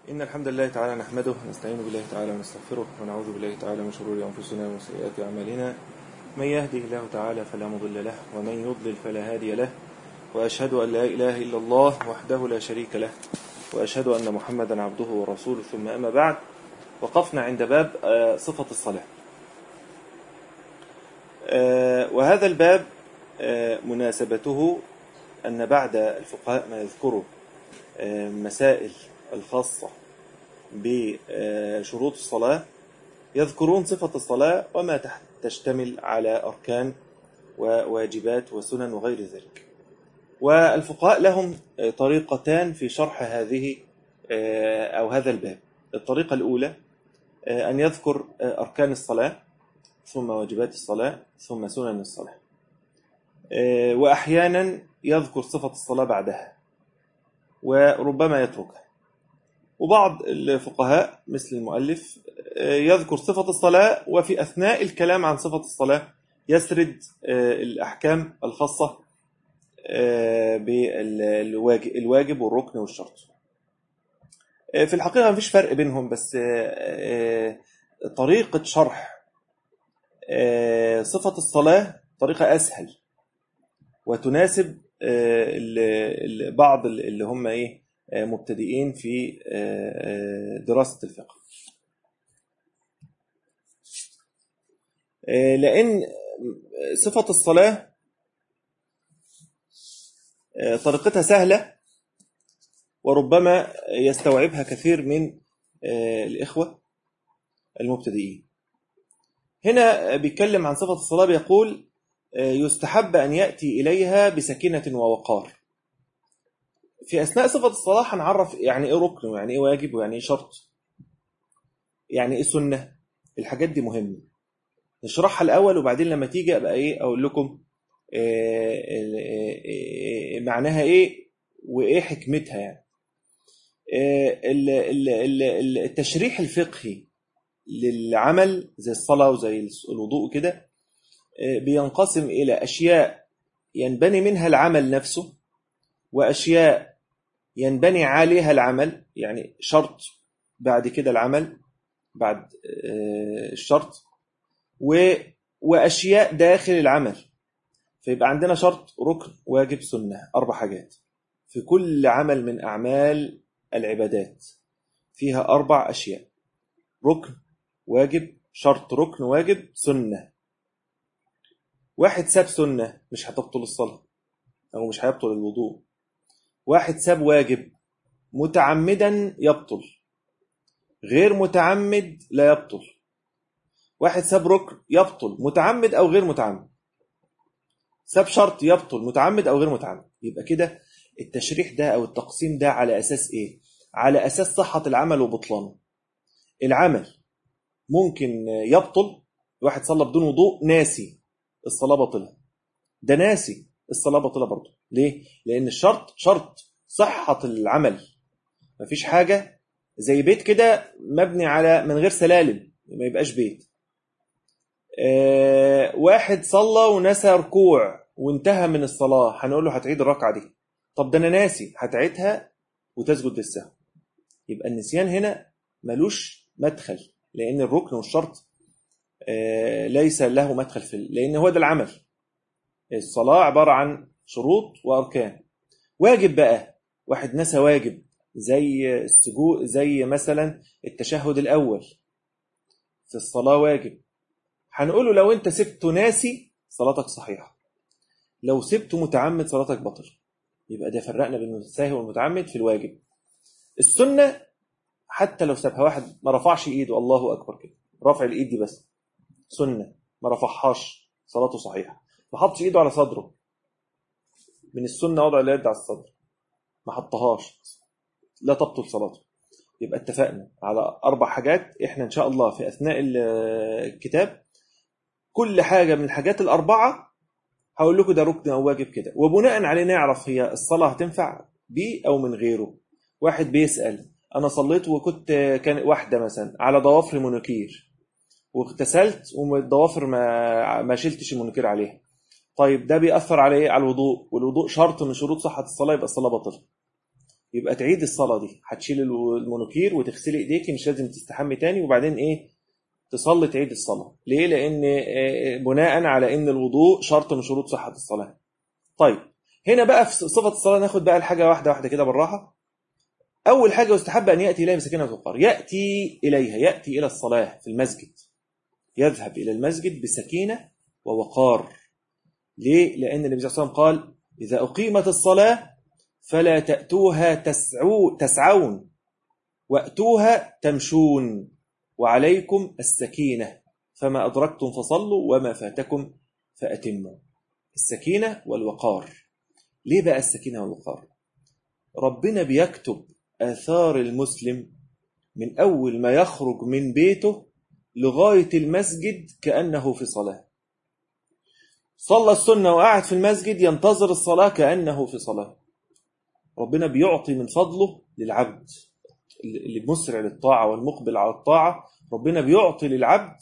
إن الحمد لله تعالى نحمده ونستعين بالله تعالى ونستغفره ونعوذ بالله تعالى من شرور أنفسنا ومن سيئات أعمالنا. من يهده الله تعالى فلا مضل له ومن يضلل فلا هادي له، وأشهد أن لا إله إلا الله وحده لا شريك له، وأشهد أن محمدا عبده ورسوله. ثم أما بعد، وقفنا عند باب صفة الصلاة، وهذا الباب مناسبته أن بعد الفقهاء ما يذكروا مسائل الخاصة بشروط الصلاة يذكرون صفة الصلاة وما تشتمل على أركان وواجبات وسنن وغير ذلك. والفقهاء لهم طريقتان في شرح هذه أو هذا الباب. الطريقة الأولى أن يذكر أركان الصلاة ثم واجبات الصلاة ثم سنن الصلاة، وأحيانا يذكر صفة الصلاة بعدها وربما يتركها. وبعض الفقهاء مثل المؤلف يذكر صفة الصلاة وفي أثناء الكلام عن صفة الصلاة يسرد الأحكام الخاصة بالواجب والركن والشرط. في الحقيقة مفيش فرق بينهم، بس طريقة شرح صفة الصلاة طريقة أسهل وتناسب بعض اللي هم مبتدئين في دراسة الفقه، لأن صفة الصلاة طريقتها سهلة وربما يستوعبها كثير من الإخوة المبتدئين. هنا بيتكلم عن صفة الصلاة، بيقول يستحب أن يأتي إليها بسكينة ووقار. في أثناء صفة الصلاة هنعرف يعني إيه ركن ويعني إيه واجب ويعني إيه شرط، يعني إيه سنة. الحاجات دي مهمة نشرحها الأول، وبعدين لما تيجي أبقى أقول لكم معناها إيه وإيه حكمتها. يعني التشريح الفقهي للعمل زي الصلاة وزي الوضوء كده بينقسم إلى أشياء ينبني منها العمل نفسه، وأشياء ينبني عليها العمل، يعني شرط بعد كده العمل بعد الشرط، وأشياء داخل العمل. فيبقى عندنا شرط، ركن، واجب، سنة، 4 حاجات في كل عمل من أعمال العبادات، فيها 4 أشياء: ركن، واجب، شرط، ركن، واجب، سنة. واحد ساب سنة مش هتبطل الصلاة أو مش هيبطل الوضوء. واحد ساب واجب متعمدا يبطل، غير متعمد لا يبطل. واحد ساب ركن يبطل متعمد أو غير متعمد. ساب شرط يبطل متعمد أو غير متعمد. يبقى كده التشريح ده أو التقسيم ده على أساس إيه؟ على أساس صحة العمل وبطلانه. العمل ممكن يبطل، واحد صلى بدون وضوء ناسي، الصلاة باطلة. ده ناسي، الصلاة باطلة برضه. ليه؟ لأن الشرط شرط صحة العمل. مفيش حاجة زي بيت كده مبني على من غير سلالم ما يبقاش بيت. واحد صلى ونسى ركوع وانتهى من الصلاة، هنقول له هتعيد الركعة دي. طب ده أنا ناسي، هتعيدها وتسجد للسهو. يبقى النسيان هنا ملوش مدخل، لأن الركن والشرط ليس له مدخل لأن هو ده العمل. الصلاة عبارة عن شروط وأركان. واجب بقى، واحد نسى واجب زي السجود، زي مثلا التشهد الأول في الصلاة واجب، هنقوله لو أنت سبته ناسي صلاتك صحيحة، لو سبته متعمد صلاتك بطل. يبقى ده فرقنا بين الساهي والمتعمد في الواجب. السنة حتى لو سابها، واحد ما رفعش إيده الله أكبر كده، رفع الإيد دي بس سنة، ما رفعهاش صلاته صحيحة. ما حطش إيده على صدره، من السنة وضع اليد على الصدر، ما حطهاش، لا تبطل صلاته. يبقى اتفقنا على 4 حاجات. احنا ان شاء الله في اثناء الكتاب كل حاجة من الحاجات ال4 هقول لكم ده ركن او واجب كده، وبناء عليه نعرف هي الصلاة هتنفع بيه او من غيره. واحد بيسأل انا صليت وكنت كان واحدة مثلا على ضوافر منكير واغتسلت والضوافر ما شلتش المنكير عليها، طيب ده بيأثر على ايه؟ على الوضوء، والوضوء شرط من شروط صحة الصلاة، يبقى الصلاة باطلة. يبقى تعيد الصلاة دي، هتشيل المونوكير وتغسلي ايديكي، مش لازم تستحمي تاني، وبعدين ايه تصلي تعيد الصلاة. ليه؟ لأن بناء على أن الوضوء شرط من شروط صحة الصلاة. طيب هنا بقى في صفة الصلاة ناخد بقى الحاجة واحدة واحدة كده بالراحة. أول حاجة يستحب أن يأتي إليها بسكينة ووقار. يأتي إليها، يأتي إلى الصلاة في المسجد، يذهب إلى المسجد بسكينة ووقار. ليه؟ لأن النبي صلى الله عليه وسلم قال إذا أقيمت الصلاة فلا تأتوها تسعون وأتوها تمشون وعليكم السكينة فما أدركتم فصلوا وما فاتكم فأتموا. السكينة والوقار. ليه بقى السكينة والوقار؟ ربنا بيكتب آثار المسلم من أول ما يخرج من بيته لغاية المسجد كأنه في صلاة. صلى السنة وقعد في المسجد ينتظر الصلاة كأنه في صلاة. ربنا بيعطي من فضله للعبد اللي مسرع للطاعة والمقبل على الطاعة، ربنا بيعطي للعبد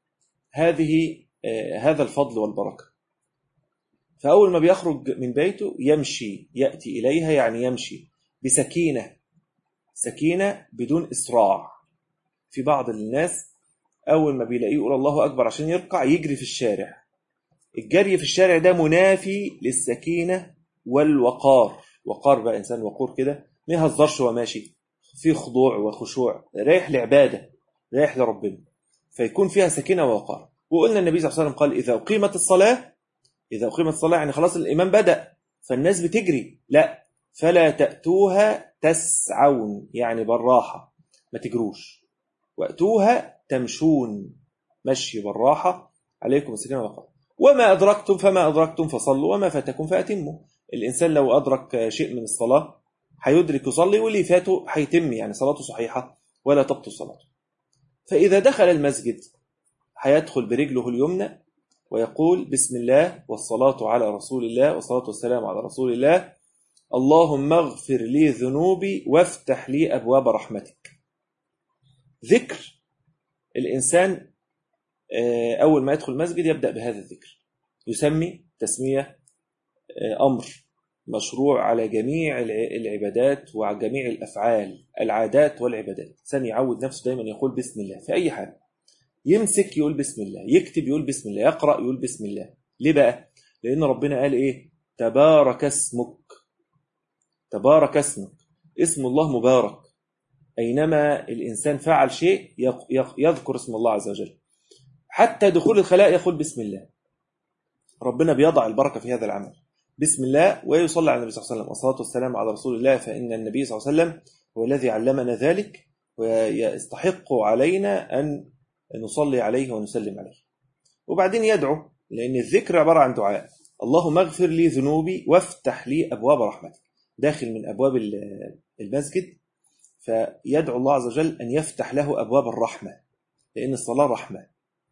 هذا الفضل والبركة. فأول ما بيخرج من بيته يمشي، يأتي إليها يعني يمشي بسكينة، سكينة بدون إسراع. في بعض الناس أول ما بيلاقيه يقول الله أكبر عشان يركع يجري في الشارع. الجري في الشارع ده منافي للسكينة والوقار. وقار بقى إنسان وقور كده، ما يهزرش وماشي في خضوع وخشوع، رايح لعبادة، رايح لربنا، فيكون فيها سكينة ووقار. وقلنا النبي صلى الله عليه وسلم قال إذا أقيمت الصلاة، إذا أقيمت الصلاة يعني خلاص الإمام بدأ فالناس بتجري، لا، فلا تأتوها تسعون يعني بالراحة ما تجروش، وأتوها تمشون مشي بالراحة، عليكم السكينة والوقار. وما أدركتم فما أدركتم فصلوا وما فاتكم فأتموا. الإنسان لو أدرك شيء من الصلاة هيدرك يصلي، واللي فاته هيتم، يعني صلاته صحيحة ولا تبطل صلاته. فإذا دخل المسجد هيدخل برجله اليمنى ويقول بسم الله والصلاة على رسول الله والصلاة والسلام على رسول الله، اللهم اغفر لي ذنوبي وافتح لي أبواب رحمتك. ذكر الإنسان أول ما يدخل المسجد يبدأ بهذا الذكر، يسمي تسمية أمر مشروع على جميع العبادات وعلى جميع الأفعال، العادات والعبادات. إنسان يعود نفسه دايما يقول بسم الله في أي حاجة، يمسك يقول بسم الله، يكتب يقول بسم الله، يقرأ يقول بسم الله. ليه بقى؟ لأن ربنا قال إيه؟ تبارك اسمك. تبارك اسمك، اسم الله مبارك، أينما الإنسان فعل شيء يذكر اسم الله عز وجل. حتى دخول الخلاء يقول بسم الله. ربنا بيضع البركة في هذا العمل بسم الله، ويصلي على النبي صلى الله عليه وسلم والصلاة والسلام على رسول الله، فإن النبي صلى الله عليه وسلم هو الذي علمنا ذلك، ويستحق علينا أن نصلي عليه ونسلم عليه. وبعدين يدعو، لأن الذكر عبارة عن دعاء. اللهم اغفر لي ذنوبي وافتح لي أبواب رحمتك. داخل من أبواب المسجد فيدعو الله عز وجل أن يفتح له أبواب الرحمة، لأن الصلاة رحمة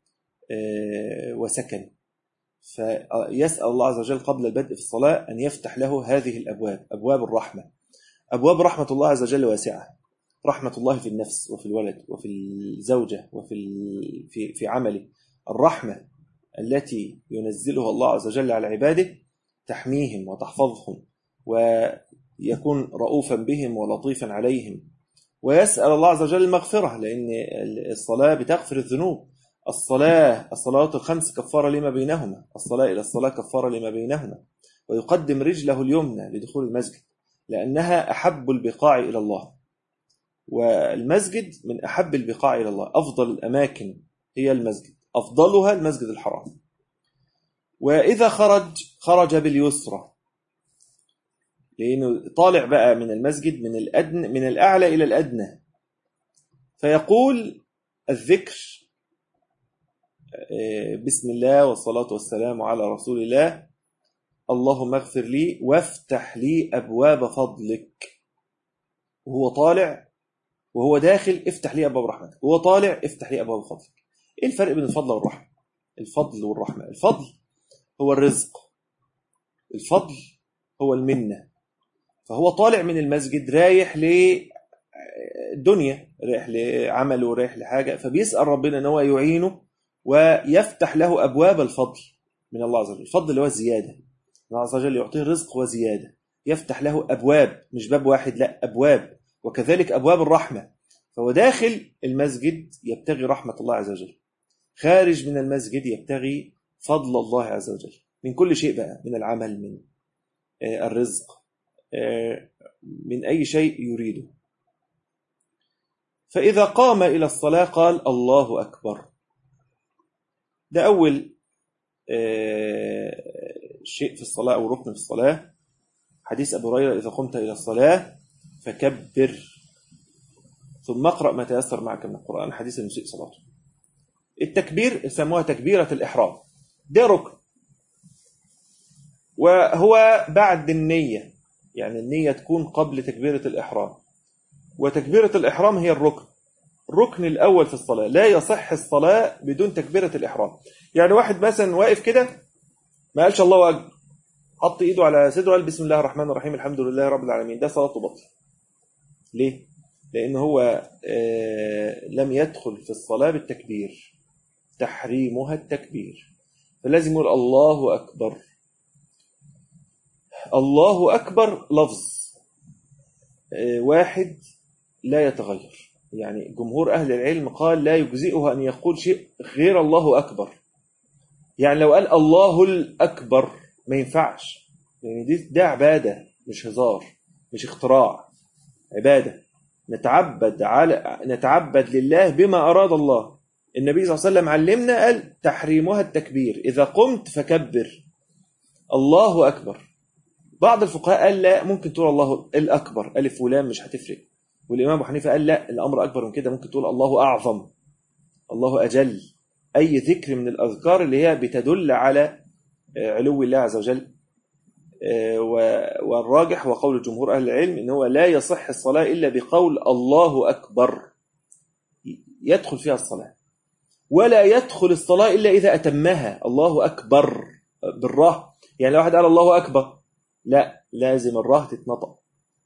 وسكن. فيسأل الله عز وجل قبل البدء في الصلاة أن يفتح له هذه الأبواب، أبواب الرحمة. أبواب رحمة الله عز وجل واسعة. رحمة الله في النفس وفي الولد وفي الزوجة وفي عمله. الرحمة التي ينزلها الله عز وجل على عباده تحميهم وتحفظهم، ويكون رؤوفا بهم ولطيفا عليهم. ويسأل الله عز وجل المغفرة، لأن الصلاة بتغفر الذنوب. الصلوات الخمس كفارة لما بينهما، الصلاة إلى الصلاة كفارة لما بينهما. ويقدم رجله اليمنى لدخول المسجد لأنها أحب البقاع إلى الله، والمسجد من أحب البقاع إلى الله. أفضل الأماكن هي المسجد، أفضلها المسجد الحرام. وإذا خرج باليسرى، لأنه طالع بقى من المسجد من الأعلى إلى الأدنى، فيقول الذكر بسم الله والصلاة والسلام على رسول الله، اللهم اغفر لي وافتح لي أبواب فضلك. وهو طالع وهو داخل افتح لي أبواب رحمتك، وهو طالع افتح لي أبواب فضلك. إيه الفرق بين الفضل والرحمة؟ الفضل والرحمة، الفضل هو الرزق، الفضل هو المنة. فهو طالع من المسجد رايح للدنيا، رايح لعمله، رايح لحاجة، فبيسأل ربنا أنه يعينه ويفتح له أبواب الفضل من الله عز وجل. الفضل اللي هو الزيادة، الله عز وجل يعطيه رزق وزيادة. يفتح له أبواب، مش باب واحد، لا أبواب، وكذلك أبواب الرحمة. فهو داخل المسجد يبتغي رحمة الله عز وجل، خارج من المسجد يبتغي فضل الله عز وجل من كل شيء بقى، من العمل، من الرزق، من أي شيء يريده. فإذا قام إلى الصلاة قال الله أكبر. ده أول شيء في الصلاة أو ركن في الصلاة. حديث أبو هريرة: إذا قمت إلى الصلاة فكبر ثم اقرأ ما تيسر معك من القرآن، حديث المسيء صلاته. التكبير يسموها تكبيرة الإحرام، ده ركن، وهو بعد النية، يعني النية تكون قبل تكبيرة الإحرام، وتكبيرة الإحرام هي الركن الأول في الصلاة. لا يصح الصلاة بدون تكبيرة الإحرام. يعني واحد مثلا واقف كده ما قالش الله أكبر، حط إيده على صدره وقال بسم الله الرحمن الرحيم الحمد لله رب العالمين، ده صلاته بطل. ليه؟ لأن هو لم يدخل في الصلاة بالتكبير، تحريمها التكبير، فلازم يقول الله أكبر. الله أكبر لفظ واحد لا يتغير، يعني جمهور أهل العلم قال لا يجزئه أن يقول شيء غير الله أكبر. يعني لو قال الله الأكبر ما ينفعش، يعني ده عبادة، مش هزار، مش اختراع، عبادة نتعبد لله بما أراد الله. النبي صلى الله عليه وسلم علمنا قال تحريمها التكبير، إذا قمت فكبر الله أكبر. بعض الفقهاء قال لا، ممكن تقول الله الأكبر ألف ولام مش هتفرق. والإمام أبو حنيفة قال لا، الأمر أكبر من كده، ممكن تقول الله أعظم، الله أجل، أي ذكر من الأذكار اللي هي بتدل على علو الله عز وجل. والراجح وقول جمهور أهل العلم إن هو لا يصح الصلاة إلا بقول الله أكبر، يدخل فيها الصلاة، ولا يدخل الصلاة إلا إذا أتمها. الله أكبر بالراه، يعني لو واحد قال الله أكبر لا، لازم الراه تتنطق.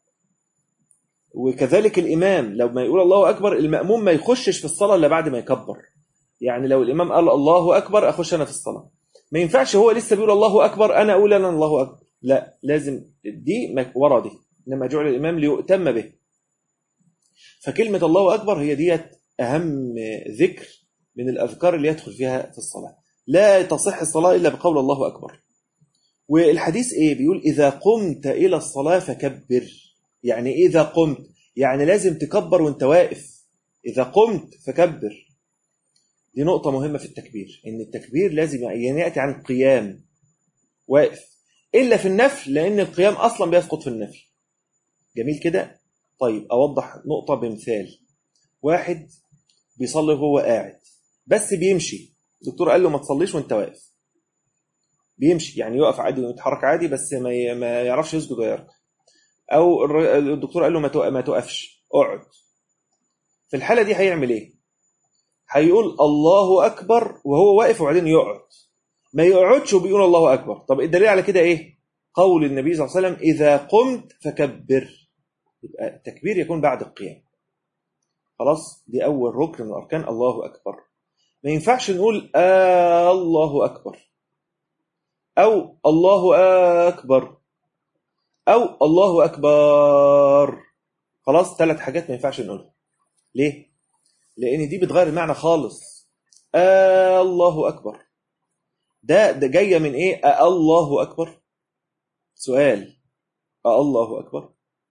وكذلك الإمام لو ما يقول الله أكبر، المأموم ما يخشش في الصلاة إلا بعد ما يكبر. يعني لو الإمام قال الله أكبر أخش أنا في الصلاة، ما ينفعش هو لسه بيقول الله أكبر أنا أقول أنا الله أكبر، لا، لازم دي ورا دي، إنما جعل الإمام ليؤتم به. فكلمة الله أكبر هي ديت أهم ذكر من الأذكار اللي يدخل فيها في الصلاة. لا تصح الصلاة إلا بقول الله أكبر. والحديث إيه؟ بيقول إذا قمت إلى الصلاة فكبر. يعني إذا قمت يعني لازم تكبر وانت واقف، إذا قمت فكبر. دي نقطة مهمة في التكبير، إن التكبير لازم يعني يأتي عن القيام واقف، إلا في النفل، لأن القيام أصلا بيسقط في النفل. جميل كده؟ طيب أوضح نقطة بمثال. واحد بيصلي وهو قاعد بس بيمشي، الدكتور قال له ما تصليش وانت واقف، بيمشي يعني يقف عادي ويتحرك عادي بس ما يعرفش يسجد ويركع، أو الدكتور قال له ما تقفش اقعد. في الحالة دي هيعمل إيه؟ هيقول الله أكبر وهو واقف وبعدين يقعد، ما يقعدش وبيقول الله أكبر. طب الدليل على كده إيه؟ قول النبي صلى الله عليه وسلم إذا قمت فكبر، يبقى التكبير يكون بعد القيام. خلاص، دي أول ركن من أركان الله أكبر. ما ينفعش نقول الله أكبر أو الله أكبر أو الله أكبر. خلاص، 3 حاجات ما ينفعش نقولها. ليه؟ لأن دي بتغير المعنى خالص. الله أكبر ده جاية من إيه؟ الله أكبر سؤال، الله أكبر.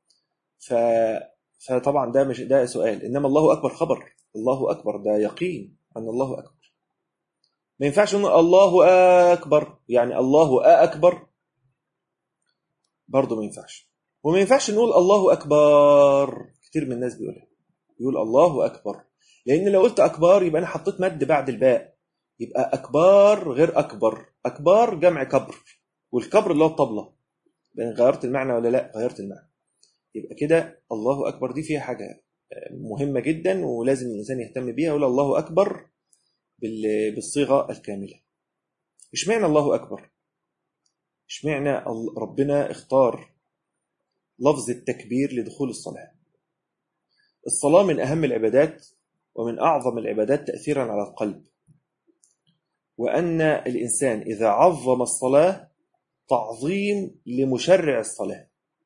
فطبعا ده مش ده سؤال، إنما الله أكبر خبر، الله أكبر ده يقين أن الله أكبر. ما ينفعش نقول الله أكبر يعني الله أكبر، برضه ما ينفعش. وما ينفعش نقول الله أكبر، كتير من الناس بيقول الله أكبر، لأن لو قلت أكبر يبقى أنا حطيت مد بعد الباء، يبقى أكبر غير أكبر. أكبر جمع كبر، والكبر اللي هو الطبلة. غيرت المعنى ولا لا؟ غيرت المعنى. يبقى كده الله أكبر دي فيها حاجة مهمة جدا ولازم الإنسان يهتم بيها، يقول الله أكبر بالصيغة الكاملة. اشمعنى الله أكبر؟ اشمعنى ربنا اختار لفظ التكبير لدخول الصلاة؟ الصلاة من أهم العبادات ومن أعظم العبادات تأثيرا على القلب، وأن الإنسان إذا عظم الصلاة تعظيم لمشرع الصلاة،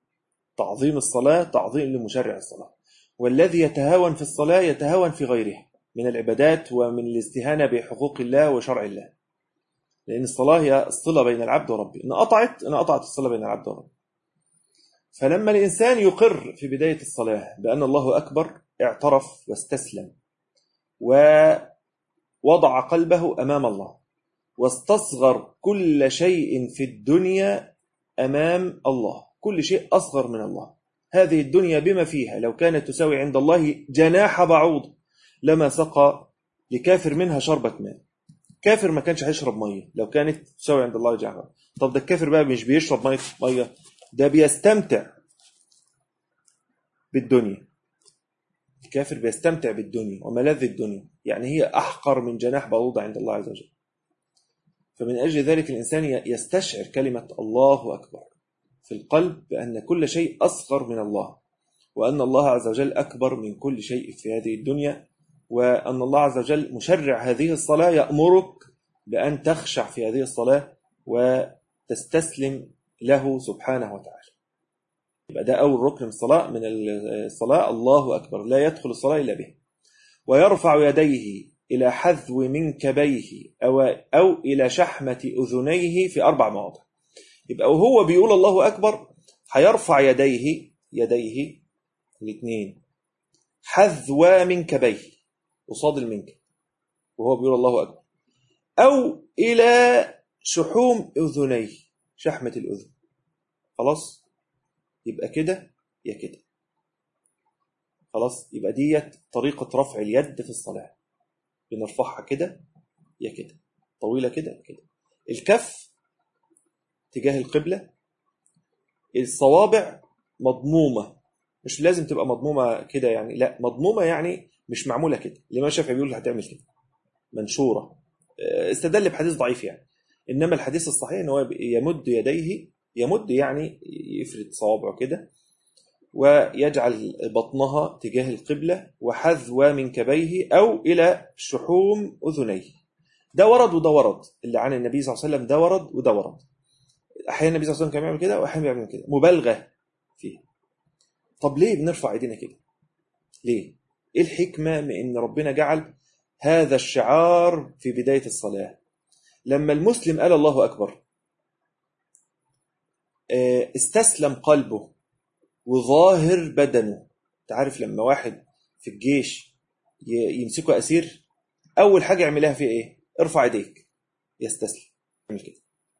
تعظيم الصلاة تعظيم لمشرع الصلاة. والذي يتهاون في الصلاة يتهاون في غيرها من العبادات ومن الاستهانة بحقوق الله وشرع الله، لأن الصلاة هي الصلة بين العبد وربه. إن قطعت الصلة بين العبد وربه. فلما الإنسان يقر في بداية الصلاة بأن الله أكبر، اعترف واستسلم ووضع قلبه أمام الله، واستصغر كل شيء في الدنيا أمام الله، كل شيء أصغر من الله. هذه الدنيا بما فيها لو كانت تساوي عند الله جناح بعوض لما سقى لكافر منها شربة ماء. كافر ما كانش هيشرب مية لو كانت تساوي عند الله جناح بعوض. طب ده الكافر بقى مش بيشرب مية، ده بيستمتع بالدنيا. الكافر بيستمتع بالدنيا وملاذ الدنيا، يعني هي أحقر من جناح بعوضة عند الله عز وجل. فمن أجل ذلك الإنسان يستشعر كلمة الله أكبر في القلب بأن كل شيء أصغر من الله، وأن الله عز وجل أكبر من كل شيء في هذه الدنيا، وأن الله عز وجل مشرع هذه الصلاة يأمرك بأن تخشع في هذه الصلاة وتستسلم له سبحانه وتعالى. يبقى ده أول ركن من الصلاة الله أكبر، لا يدخل الصلاة إلا به. ويرفع يديه إلى حذو منكبيه أو إلى شحمة أذنيه في 4 مواضع. يبقى وهو بيقول الله أكبر هيرفع يديه الاثنين حذو منكبيه قصاد المنكب وهو بيقول الله أكبر، أو إلى شحوم أذنيه شحمة الأذن. خلاص، يبقى كده يا كده. خلاص، يبقى ديت طريقة رفع اليد في الصلاة، بنرفعها كده يا كده، طويلة كده كده. الكف تجاه القبلة، الصوابع مضمومة، مش لازم تبقى مضمومة كده يعني، لا مضمومة يعني مش معمولة كده. الإمام الشافعي بيقول هتعمل كده منشورة، استدل بحديث ضعيف يعني. إنما الحديث الصحيح إن هو يمد يديه، يمد يعني يفرد صوابعه كده، ويجعل بطنها تجاه القبلة وحذو منكبيه أو إلى شحوم أذنيه. ده ورد وده ورد، اللي عن النبي صلى الله عليه وسلم ده ورد وده ورد. أحيانا النبي صلى الله عليه وسلم كان بيعمل كده وأحيانا بيعمل كده، مبالغة فيه. طب ليه بنرفع ايدينا كده؟ ليه؟ إيه الحكمة من إن ربنا جعل هذا الشعار في بداية الصلاة؟ لما المسلم قال الله أكبر استسلم قلبه وظاهر بدنه. تعرف لما واحد في الجيش يمسكه أسير، أول حاجة يعملها فيه إيه؟ ارفع ايديك، يستسلم. يعمل كده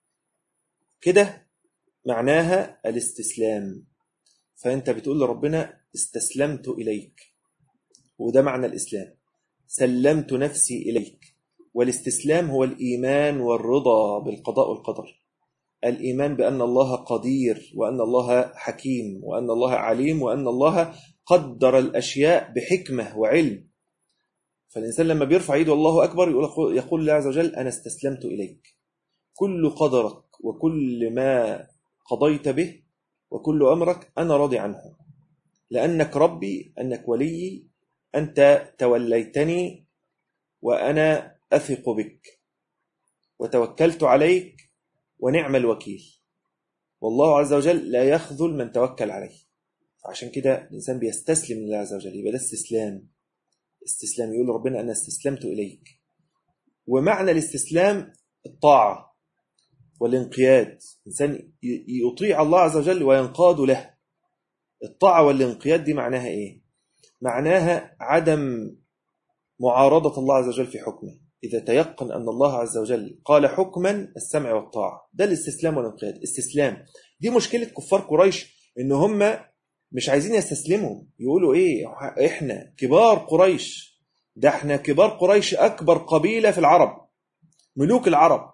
كده معناها الاستسلام. فأنت بتقول لربنا استسلمت إليك، وده معنى الإسلام، سلمت نفسي إليك. والاستسلام هو الإيمان والرضا بالقضاء والقدر، الإيمان بأن الله قدير، وأن الله حكيم، وأن الله عليم، وأن الله قدر الأشياء بحكمة وعلم. فالإنسان لما بيرفع يده الله أكبر يقول الله عز وجل أنا استسلمت إليك، كل قدرك وكل ما قضيت به وكل أمرك أنا راضي عنه، لأنك ربي، أنك ولي، أنت توليتني وأنا أثق بك وتوكلت عليك ونعم الوكيل، والله عز وجل لا يخذل من توكل عليه. عشان كده الإنسان بيستسلم لله عز وجل، يبقى ده استسلام يقول ربنا أنا استسلمت إليك. ومعنى الاستسلام الطاعة والانقياد، إنسان يطيع الله عز وجل وينقاد له. الطاعة والانقياد دي معناها إيه؟ معناها عدم معارضة الله عز وجل في حكمه. إذا تيقن أن الله عز وجل قال حكما السمع والطاعة، ده الاستسلام والانقياد. استسلام دي مشكلة كفار قريش، إن هم مش عايزين يستسلموا. يقولوا إيه؟ إحنا كبار قريش، ده إحنا كبار قريش أكبر قبيلة في العرب، ملوك العرب،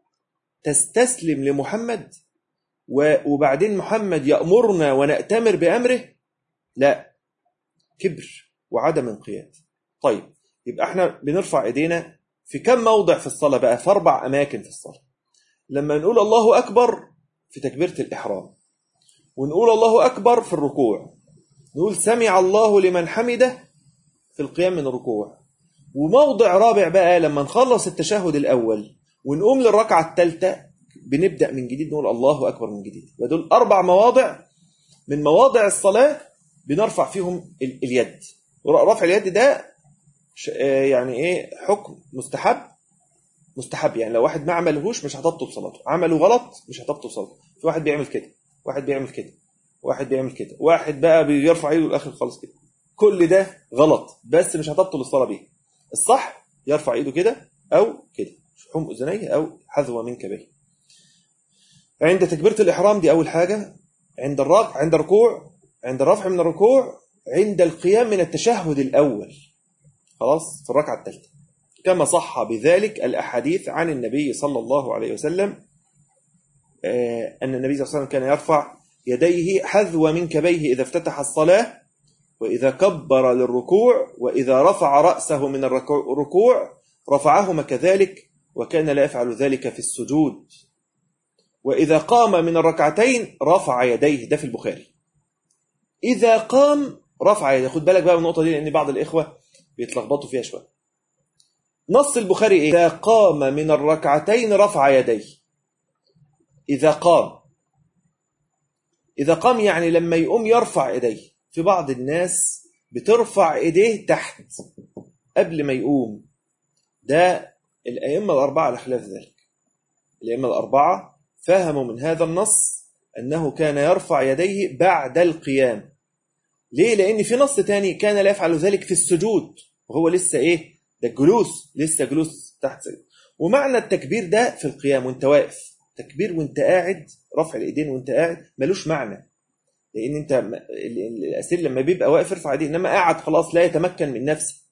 تستسلم لمحمد وبعدين محمد يأمرنا ونأتمر بأمره؟ لا، كبر وعدم انقياد. طيب، يبقى احنا بنرفع ايدينا في كم موضع في الصلاة بقى؟ في 4 أماكن في الصلاة. لما نقول الله أكبر في تكبيرة الإحرام، ونقول الله أكبر في الركوع، نقول سمع الله لمن حمده في القيام من الركوع. وموضع رابع بقى لما نخلص التشهد الأول ونقوم للركعة الثالثة، بنبدأ من جديد نقول الله أكبر من جديد. ودول 4 مواضع من مواضع الصلاة بنرفع فيهم اليد. رفع اليد ده يعني ايه حكم مستحب يعني لو واحد ما عملهوش مش هتبطل صلاته، عمله غلط مش هتبطل صلاته. في واحد بيعمل كده، واحد بيعمل كده، واحد بيعمل كده، واحد بقى بيرفع ايده للاخر خالص كده، كل ده غلط بس مش هتبطل الصلاة بيه. الصح يرفع ايده كده او كده، شحوم اذنيه او حذو منكبيه. عند تكبيرة الإحرام دي أول حاجة، عند الركوع، عند الرفع من الركوع، عند القيام من التشهد الأول، خلاص في الركعة الثالثة، كما صح بذلك الأحاديث عن النبي صلى الله عليه وسلم أن النبي صلى الله عليه وسلم كان يرفع يديه حذو منكبيه إذا افتتح الصلاة، وإذا كبر للركوع، وإذا رفع رأسه من الركوع رفعهما كذلك، وكان لا يفعل ذلك في السجود، وإذا قام من الركعتين رفع يديه، ده في البخاري. إذا قام رفع يديه، خد بالك بقى من النقطة دي لأن بعض الإخوة بيتلخبطوا فيها شوية. نص البخاري إيه؟ إذا قام من الركعتين رفع يديه. إذا قام يعني لما يقوم يرفع يديه. في بعض الناس بترفع يديه تحت قبل ما يقوم، ده الأئمة الأربعة على خلاف ذلك. الأئمة الأربعة فهموا من هذا النص أنه كان يرفع يديه بعد القيام. ليه؟ لأن في نص تاني كان لا يفعل ذلك في السجود، وهو لسه إيه؟ ده الجلوس، لسه جلوس تحت سجود. ومعنى التكبير ده في القيام وانت واقف، تكبير وانت قاعد، رفع الإيدين وانت قاعد ملوش معنى، لأن انت الأسير لما بيبقى واقف يرفع يديه، إنما قاعد خلاص لا يتمكن من نفسه.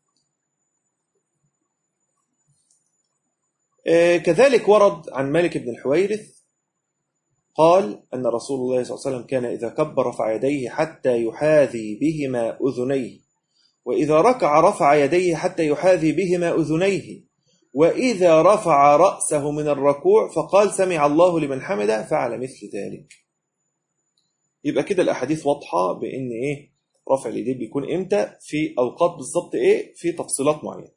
كذلك ورد عن مالك بن الحويرث قال أن رسول الله صلى الله عليه وسلم كان إذا كبر رفع يديه حتى يحاذي بهما أذنيه، وإذا ركع رفع يديه حتى يحاذي بهما أذنيه، وإذا رفع رأسه من الركوع فقال سمع الله لمن حمده فعل مثل ذلك. يبقى كده الأحاديث واضحة بأن إيه رفع اليدين بيكون إمتى، في أوقات بالضبط إيه، في تفصيلات معينة.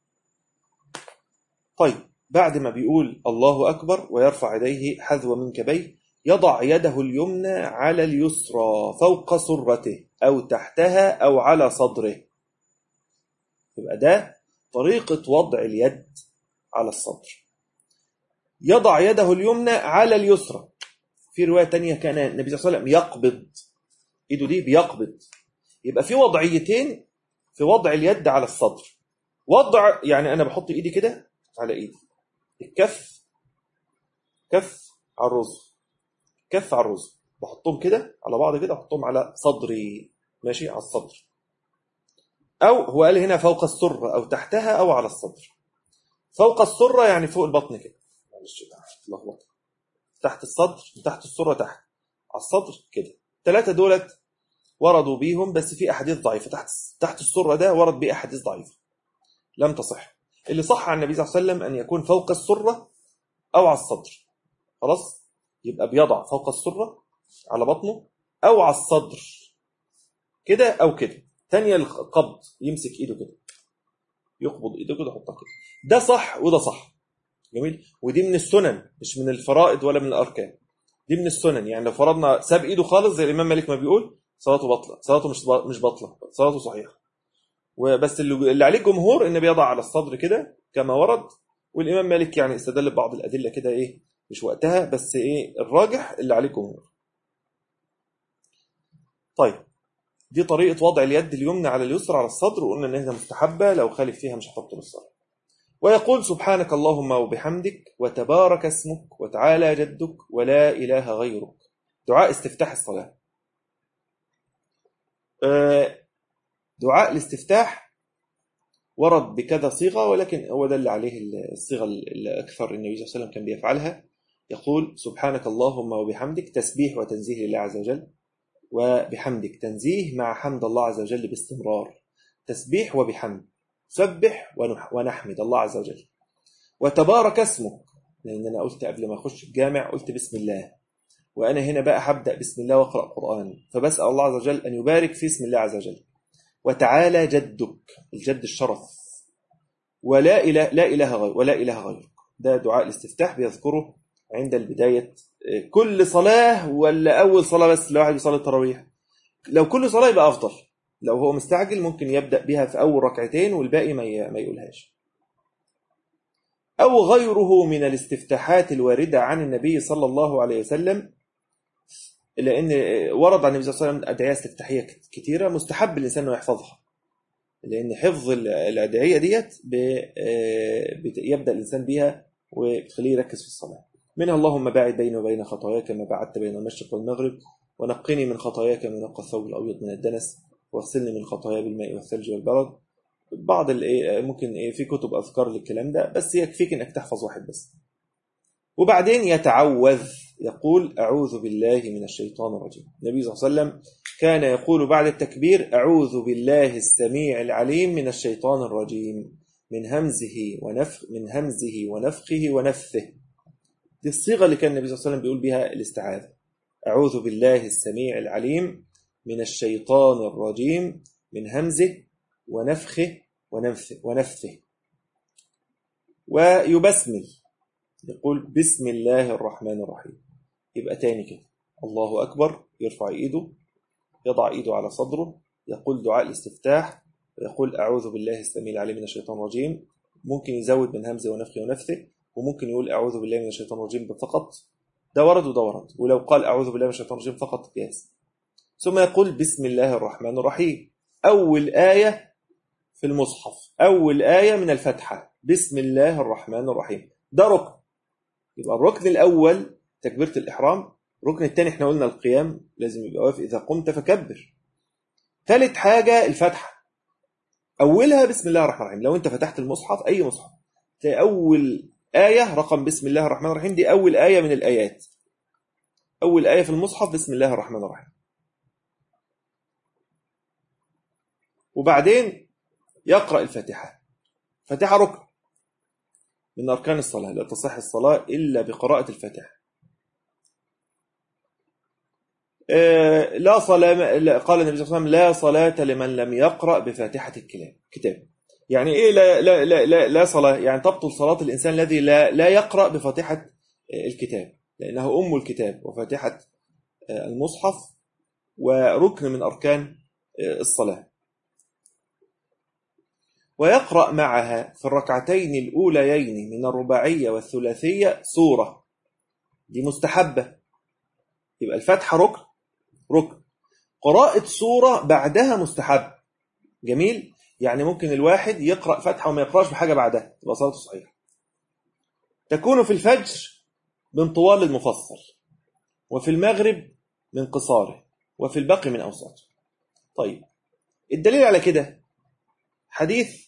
طيب بعد ما بيقول الله أكبر ويرفع يديه حذو منكبيه، يضع يده اليمنى على اليسرى فوق سرته أو تحتها أو على صدره. يبقى ده طريقة وضع اليد على الصدر. يضع يده اليمنى على اليسرى. في رواية تانية كان النبي صلى الله عليه وسلم يقبض إيده دي، بيقبض. يبقى في وضعيتين في وضع اليد على الصدر. وضع يعني أنا بحط إيدي كده على إيدي، الكف كف على الرز، كف على الرز، بحطهم كده على بعض كده، بحطهم على صدري، ماشي على الصدر. أو هو قال هنا فوق السرة أو تحتها أو على الصدر. فوق السرة يعني فوق البطن كده، معلش لخبطه، تحت الصدر، تحت السرة تحت، على الصدر كده. ثلاثة دولت وردوا بيهم بس في أحاديث ضعيفة. تحت السرة ده ورد بيه أحاديث ضعيفة لم تصح. اللي صح عن النبي صلى الله عليه وسلم أن يكون فوق السرة أو على الصدر. خلاص، يبقى بيضع فوق السرة على بطنه أو على الصدر كده أو كده. تانية القبض، يمسك إيده كده، يقبض إيده كده، يحطها كده. ده صح وده صح، جميل. ودي من السنن مش من الفرائض ولا من الأركان، دي من السنن. يعني لو فرضنا ساب إيده خالص زي الإمام مالك ما بيقول، صلاته بطلة، صلاته مش بطلة، صلاته صحيحة. وبس اللي عليه الجمهور إن بيضع على الصدر كده كما ورد. والإمام مالك يعني استدل ببعض الأدلة كده إيه مش وقتها، بس إيه الراجح اللي عليه الجمهور. طيب دي طريقة وضع اليد اليمنى على اليسرى على الصدر، وقلنا إنها مستحبة، لو خالف فيها مش هتبطل الصلاة. ويقول سبحانك اللهم وبحمدك وتبارك اسمك وتعالى جدك ولا إله غيرك. دعاء استفتاح الصلاة. دعاء الاستفتاح ورد بكذا صيغة، ولكن هو ده اللي عليه الصيغة اللي أكثر النبي صلى الله عليه وسلم كان بيفعلها. يقول سبحانك اللهم وبحمدك، تسبيح وتنزيه لله عز وجل، وبحمدك تنزيه مع حمد الله عز وجل باستمرار، تسبيح وبحمد، سبح ونحمد الله عز وجل. وتبارك اسمك، لأن أنا قلت قبل ما أخش الجامع قلت بسم الله، وأنا هنا بقى هبدأ بسم الله وأقرأ قرآن، فبسأل الله عز وجل أن يبارك في اسم الله عز وجل. وتعالى جدك، الجد الشرف، ولا إله غيرك. ده دعاء الاستفتاح بيذكره عند البداية كل صلاة ولا أول صلاة بس لو واحد بيصلي التراويح؟ لو كل صلاة يبقى أفضل. لو هو مستعجل ممكن يبدأ بها في أول ركعتين والباقي ما يقولهاش. أو غيره من الاستفتاحات الواردة عن النبي صلى الله عليه وسلم، لأن ورد عن النبي صلى الله عليه وسلم أدعية استفتاحية كثيرة مستحب الإنسان أنه يحفظها، لأن حفظ الأدعية ديت يبدأ الإنسان بها وبتخليه يركز في الصلاة. منها اللهم باعد بيني وبين خطاياي كما بعدت بين المشرق والمغرب، ونقني من خطاياي كما ينقى الثوب الأبيض من الدنس، واغسلني من خطاياي بالماء والثلج والبرد. بعض ممكن في كتب أذكار للكلام ده، بس يكفيك إنك تحفظ واحد بس. وبعدين يتعوذ، يقول أعوذ بالله من الشيطان الرجيم. النبي صلى الله عليه وسلم كان يقول بعد التكبير أعوذ بالله السميع العليم من الشيطان الرجيم من همزه ونفخه ونفثه. دي الصيغة اللي كان النبي صلى الله عليه وسلم بيقول بها الاستعاذة: أعوذ بالله السميع العليم من الشيطان الرجيم من همزه ونفخه ونفثه. ويبسمل، يقول بسم الله الرحمن الرحيم. يبقى تاني كده: الله أكبر، يرفع إيده، يضع إيده على صدره، يقول دعاء الاستفتاح، ويقول أعوذ بالله السميع العليم من الشيطان الرجيم. ممكن يزود من همزه ونفخه ونفثه، وممكن يقول أعوذ بالله من الشيطان الرجيم فقط. ده ورد وده ورد. ولو قال أعوذ بالله من الشيطان الرجيم فقط قياس. ثم يقول بسم الله الرحمن الرحيم، أول آية في المصحف، أول آية من الفتحة، بسم الله الرحمن الرحيم. ده ركن. يبقى الركن الأول تكبيرة الإحرام. الركن الثاني احنا قلنا القيام، لازم يبقى واقف إذا قمت فكبر. ثالث حاجة الفتحة، أولها بسم الله الرحمن الرحيم. لو أنت فتحت المصحف أي مصحف تلاقي أول آية رقم بسم الله الرحمن الرحيم، دي أول آية من الآيات، أول آية في المصحف بسم الله الرحمن الرحيم. وبعدين يقرأ الفاتحة. فاتحة ركن من أركان الصلاة، لا تصح الصلاة إلا بقراءة الفاتحة. لا صلاة، قال النبي صلى الله عليه وسلم لا صلاة لمن لم يقرأ بفاتحة الكتاب. يعني إيه لا صلاة؟ يعني تبطل صلاة الإنسان الذي لا يقرأ بفاتحة الكتاب، لأنه أم الكتاب وفاتحة المصحف وركن من أركان الصلاة. ويقرأ معها في الركعتين الأوليين من الرباعية والثلاثية سورة، دي مستحبة. يبقى الفتحة ركن، قراءة سورة بعدها مستحب. جميل. يعني ممكن الواحد يقرأ فتحة وما يقرأش بحاجة بعدها، تبقى صلاته صحيحة. تكون في الفجر من طوال المفصل، وفي المغرب من قصاره، وفي الباقي من أوساطه. طيب، الدليل على كده حديث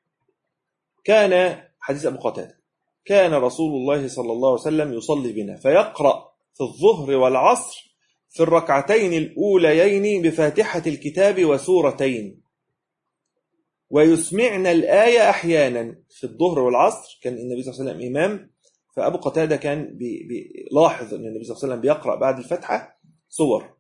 أبو قتادة: كان رسول الله صلى الله عليه وسلم يصلي بنا فيقرأ في الظهر والعصر في الركعتين الأوليين بفاتحة الكتاب وسورتين، ويسمعنا الآية أحيانا. في الظهر والعصر كان النبي صلى الله عليه وسلم إمام، فأبو قتادة كان بيلاحظ أن النبي صلى الله عليه وسلم بيقرأ بعد الفتحة سور،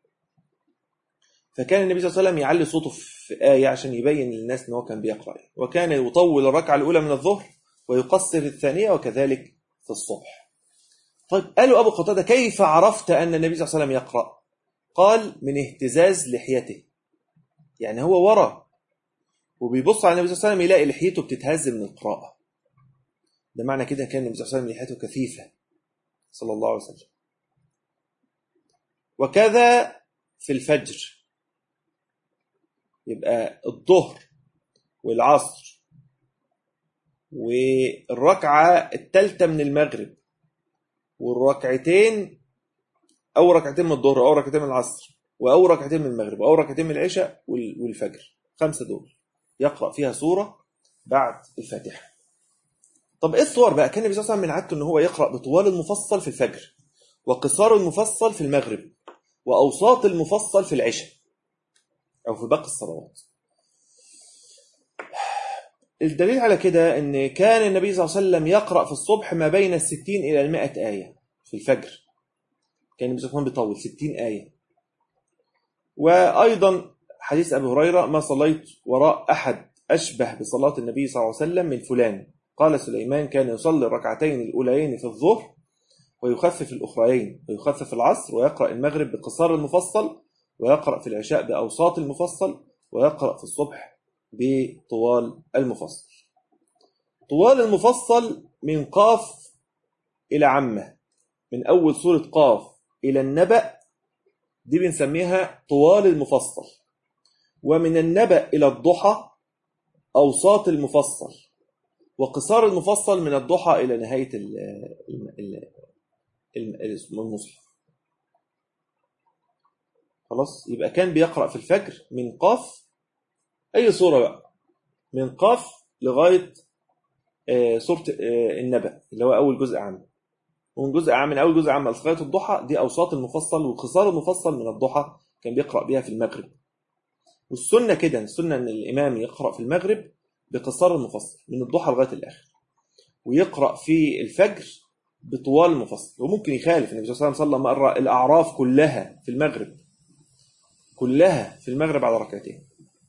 فكان النبي صلى الله عليه وسلم يعلي صوته في آية عشان يبين للناس أنه كان بيقرأ، وكان يطول الركعة الأولى من الظهر ويقصر الثانية، وكذلك في الصبح. طيب، قالوا أبو قتادة كيف عرفت أن النبي صلى الله عليه وسلم يقرأ؟ قال من اهتزاز لحيته، يعني هو ورا وبيبص على النبي صلى الله عليه وسلم يلاقي لحيته بتتهز من القراءة. ده معنى كده كان النبي صلى الله عليه وسلم لحيته كثيفة صلى الله عليه وسلم. وكذا في الفجر، يبقى الظهر والعصر والركعة الثالثة من المغرب والركعتين، أو ركعتين من الظهر أو ركعتين من العصر أو ركعتين من المغرب أو ركعتين من العشاء والفجر، 5 دول يقرأ فيها سورة بعد الفاتحة. طب إيه الصور بقى؟ كان النبي صلى الله عليه وسلم من عادته إن هو يقرأ بطوال المفصل في الفجر، وقصار المفصل في المغرب، وأوساط المفصل في العشاء أو في باقي الصلوات. الدليل على كده أن كان النبي صلى الله عليه وسلم يقرأ في الصبح ما بين 60 إلى 100 آية في الفجر. كان النبي صلى الله عليه وسلم بيطول 60 آية. وأيضا حديث أبي هريرة: ما صليت وراء أحد أشبه بصلاة النبي صلى الله عليه وسلم من فلان. قال سليمان: كان يصلي الركعتين الأوليين في الظهر ويخفف الأخرين، ويخفف العصر، ويقرأ المغرب بقصار المفصل، ويقرأ في العشاء بأوساط المفصل، ويقرأ في الصبح بطوال المفصل. طوال المفصل من قاف إلى عمة، من أول سورة قاف إلى النبأ، دي بنسميها طوال المفصل. ومن النبأ إلى الضحى أوساط المفصل. وقصار المفصل من الضحى إلى نهاية المصحف. خلاص، يبقى كان بيقرأ في الفجر من قاف، أي سورة بقى، من قاف لغاية سورة النبأ اللي هو أول جزء عام، ومن جزء عام، من أول جزء عام لغاية الضحى دي أوساط المفصل. وقصار المفصل من الضحى كان بيقرأ بها في المغرب. والسنة كده، السنة أن الإمام يقرأ في المغرب بقصار المفصل من الضحى لغاية الآخر، ويقرأ في الفجر بطوال المفصل. وممكن يخالف، النبي صلى الله عليه وسلم صلى مرة الأعراف كلها في المغرب، كلها في المغرب على ركعتين.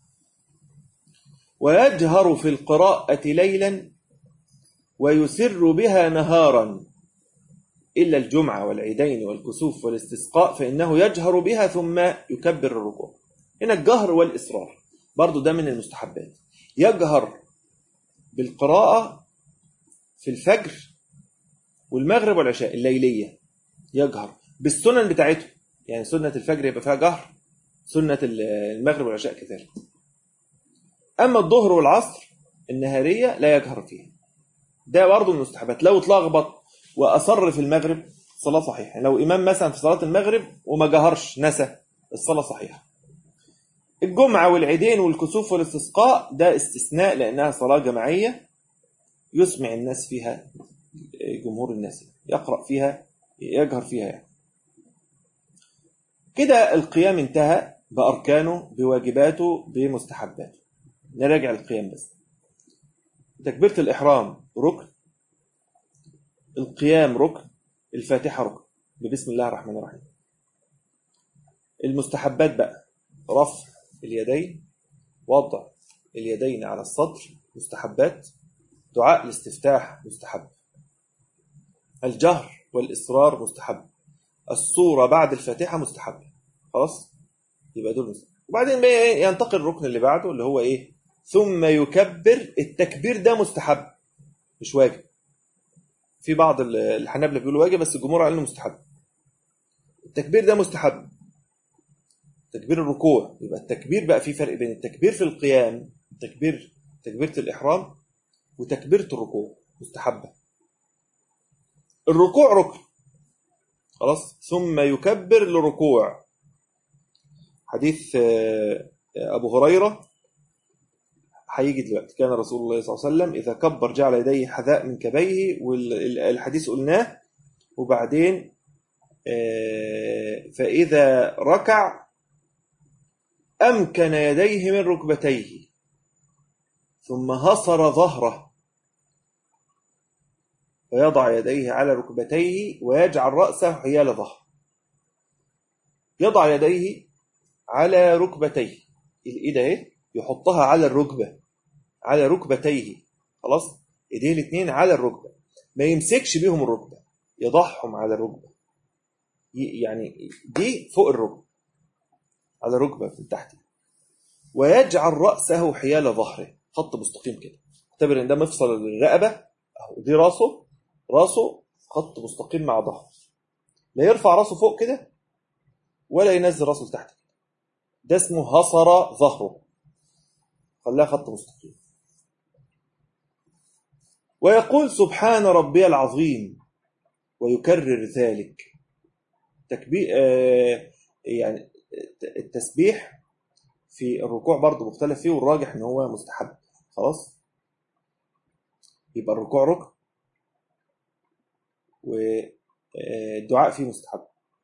ويجهر في القراءة ليلا ويسر بها نهارا إلا الجمعة والعيدين والكسوف والاستسقاء فإنه يجهر بها ثم يكبر الركوع. هنا الجهر والإصرار برضو ده من المستحبات. يجهر بالقراءة في الفجر والمغرب والعشاء الليلية، يجهر بالسنن بتاعته، يعني سنة الفجر يبقى فيها جهر، سنة المغرب والعشاء كذلك. أما الظهر والعصر النهارية لا يجهر فيها، ده برضو من المستحبات. لو اتلخبط وأصر في المغرب صلاة صحيحة. لو إمام مثلا في صلاة المغرب وما جهرش نسى، الصلاة صحيحة. الجمعة والعيدين والكسوف والاستسقاء ده استثناء، لأنها صلاة جماعية يسمع الناس فيها، جمهور الناس يقرأ فيها، يجهر فيها يعني. كده القيام انتهى بأركانه بواجباته بمستحباته. نراجع القيام بس. تكبيرة الإحرام ركن، القيام ركن، الفاتحة ركن ببسم الله الرحمن الرحيم. المستحبات بقى: رفع اليدين، وضع اليدين على الصدر مستحبات، دعاء الاستفتاح مستحب، الجهر والإصرار مستحب، السورة بعد الفاتحة مستحب. خلاص، يبقى دول مستحب. وبعدين ينتقل الركن اللي بعده اللي هو إيه؟ ثم يكبر. التكبير ده مستحب مش واجب. في بعض الحنابلة بيقولوا واجب، بس الجمهور قال انه مستحب. التكبير ده مستحب، تكبير الركوع. يبقى التكبير بقى في فرق بين التكبير في القيام، تكبيرة الإحرام، وتكبيرة الركوع مستحبة. الركوع ركن، خلاص. ثم يكبر للركوع. حديث أبو هريرة هيجي دلوقتي: كان رسول الله صلى الله عليه وسلم إذا كبر جعل يديه حذاء من كبيه، والحديث قلناه. وبعدين فإذا ركع أمكن يديه من ركبتيه ثم هصر ظهره ويضع يديه على ركبتيه ويجعل رأسه حيال ظهره. يضع يديه على ركبتيه، الإيد اهي يحطها على الركبة، على ركبتيه. خلاص، ايديه الاثنين على الركبة، ما يمسكش بيهم الركبة، يضعهم على الركبة، يعني دي فوق الركبة، على ركبة من تحت. ويجعل رأسه حيال ظهره، خط مستقيم كده. اعتبر ان ده مفصل الرقبة اهو، دي راسه خط مستقيم مع ظهره، لا يرفع راسه فوق كده ولا ينزل راسه لتحت. ده اسمه هصر ظهره، خلاها خط مستقيم. ويقول سبحان ربي العظيم ويكرر ذلك. تكبير يعني التسبيح في الركوع برضه مختلف فيه، والراجح ان هو مستحب. خلاص، يبقى الركوع ركن والدعاء فيه مستحب.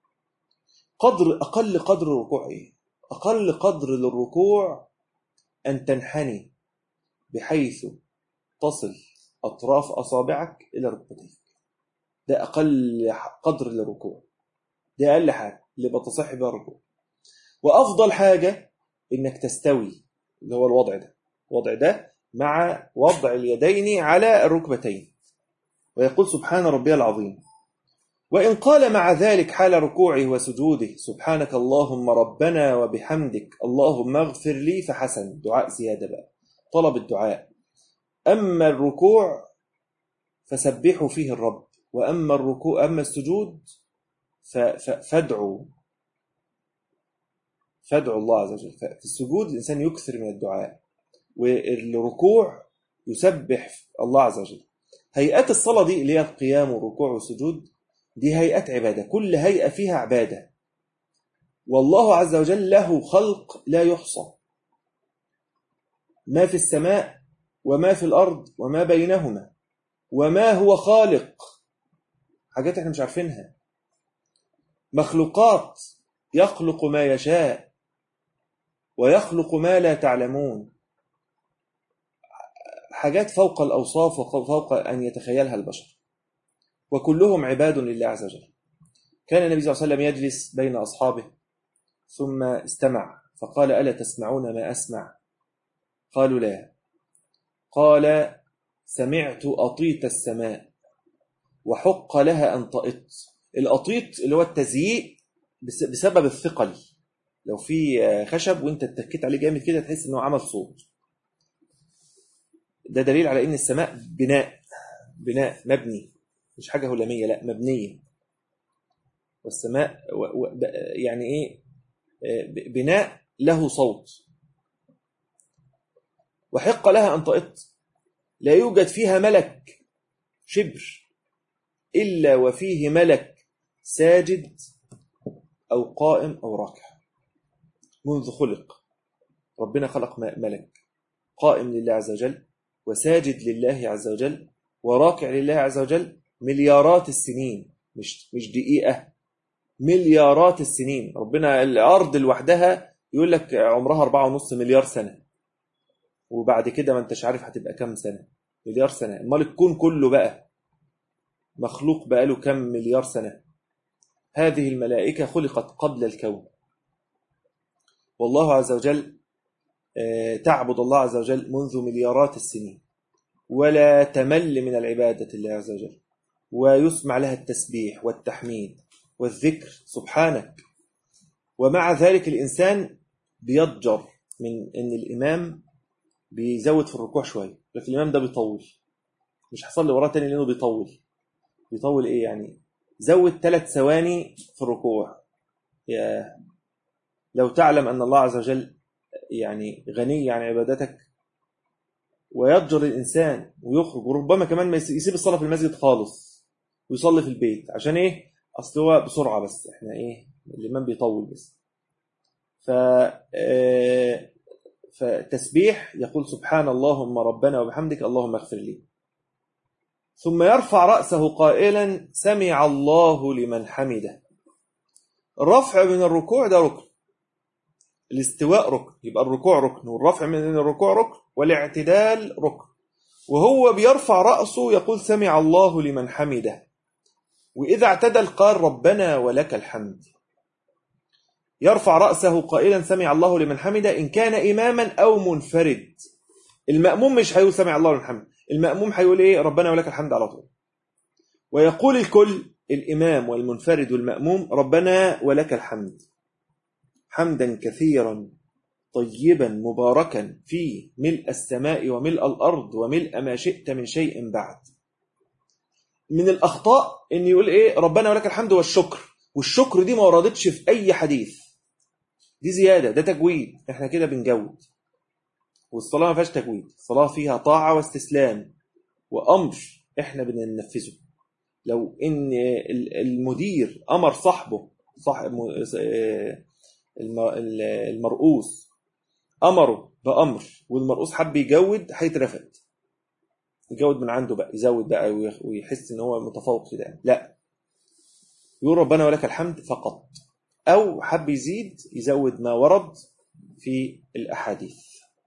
اقل قدر الركوع ايه؟ اقل قدر للركوع ان تنحني بحيث تصل اطراف اصابعك الى ركبتيك. ده اقل قدر للركوع، ده اقل حاجه اللي بتصح بها الركوع. وافضل حاجه انك تستوي، اللي هو الوضع ده مع وضع اليدين على الركبتين. ويقول سبحان ربي العظيم وإن قال مع ذلك حال ركوعه وسجوده سبحانك اللهم ربنا وبحمدك اللهم اغفر لي فحسن، دعاء زيادة بقى، طلب الدعاء. أما الركوع فسبحوا فيه الرب، وأما الركوع أما السجود فادعوا الله عز وجل. في السجود الإنسان يكثر من الدعاء، والركوع يسبح الله عز وجل. هيئات الصلاة دي اللي هي القيام والركوع والسجود، دي هيئات عبادة، كل هيئة فيها عبادة. والله عز وجل له خلق لا يحصى، ما في السماء وما في الأرض وما بينهما، وما هو خالق، حاجات احنا مش عارفينها، مخلوقات، يخلق ما يشاء ويخلق ما لا تعلمون، حاجات فوق الأوصاف وفوق أن يتخيلها البشر، وكلهم عباد لله عز وجل. كان النبي صلى الله عليه وسلم يجلس بين أصحابه ثم استمع فقال ألا تسمعون ما أسمع؟ قالوا لا. قال سمعت أطيت السماء وحق لها أن طئت. الأطيت اللي هو التزييق بسبب الثقل، لو في خشب وانت اتكيت عليه جامد كده تحس انه عمل صوت، ده دليل على ان السماء بناء مبني، مش حاجة هلامية، لا مبنية. والسماء يعني ايه؟ بناء له صوت. وحق لها أن طئت، لا يوجد فيها ملك شبر إلا وفيه ملك ساجد أو قائم أو راكع. منذ خلق ربنا خلق ملك قائم لله عز وجل وساجد لله عز وجل وراكع لله عز وجل مليارات السنين، مش دقيقة، مليارات السنين. ربنا الأرض لوحدها يقول لك عمرها 4.5 مليار سنة، وبعد كده ما انتش عارف هتبقى كم سنة، مليار سنة. امال الكون كله بقى مخلوق بقى له كم مليار سنة. هذه الملائكة خلقت قبل الكون. والله عز وجل تعبد الله عز وجل منذ مليارات السنين ولا تمل من العبادة لله عز وجل، ويسمع لها التسبيح والتحميد والذكر سبحانك. ومع ذلك الإنسان بيضجر من أن الإمام بيزود في الركوع شوية، لكن الإمام ده بيطول، مش حصل لي وراه تاني لأنه بيطول إيه يعني؟ زود 3 ثواني في الركوع. لو تعلم أن الله عز وجل يعني غني عن عبادتك، ويضجر الإنسان ويخرج، وربما كمان ما يسيب الصلاة في المسجد خالص ويصلي في البيت. عشان إيه؟ أصل هو بسرعة، بس إحنا إيه الإمام بيطول بس. فتسبيح يقول سبحان اللهم ربنا وبحمدك اللهم اغفر لي، ثم يرفع رأسه قائلا سمع الله لمن حمده. الرفع من الركوع ده ركن، الاستواء ركن، يبقى الركوع ركن، والرفع من الركوع ركن، والاعتدال ركن. وهو بيرفع رأسه يقول سمع الله لمن حمده، وإذا اعتدل قال ربنا ولك الحمد. يرفع رأسه قائلا سمع الله لمن حمده إن كان إماما أو منفرد. المأموم مش هيقول سمع الله لمن حمده، المأموم هيقول إيه؟ ربنا ولك الحمد على طول. ويقول الكل، الإمام والمنفرد والمأموم، ربنا ولك الحمد حمدا كثيرا طيبا مباركا فيه ملء السماء وملء الأرض وملء ما شئت من شيء بعد. من الأخطاء إن يقول إيه؟ ربنا ولك الحمد والشكر، والشكر دي ما وردتش في أي حديث، دي زيادة، ده تجويد، إحنا كده بنجود. والصلاة ما فيهاش تجويد، الصلاة فيها طاعة واستسلام وأمر إحنا بننفذه. لو إن المدير أمر صاحبه، المرؤوس أمره بأمر والمرؤوس حب يجود، هيترفد، يجود من عنده بقى، يزود بقى ويحس إن هو متفوق كده. لا، يقول ربنا ولك الحمد فقط، أو حب يزيد يزود ما ورد في الأحاديث.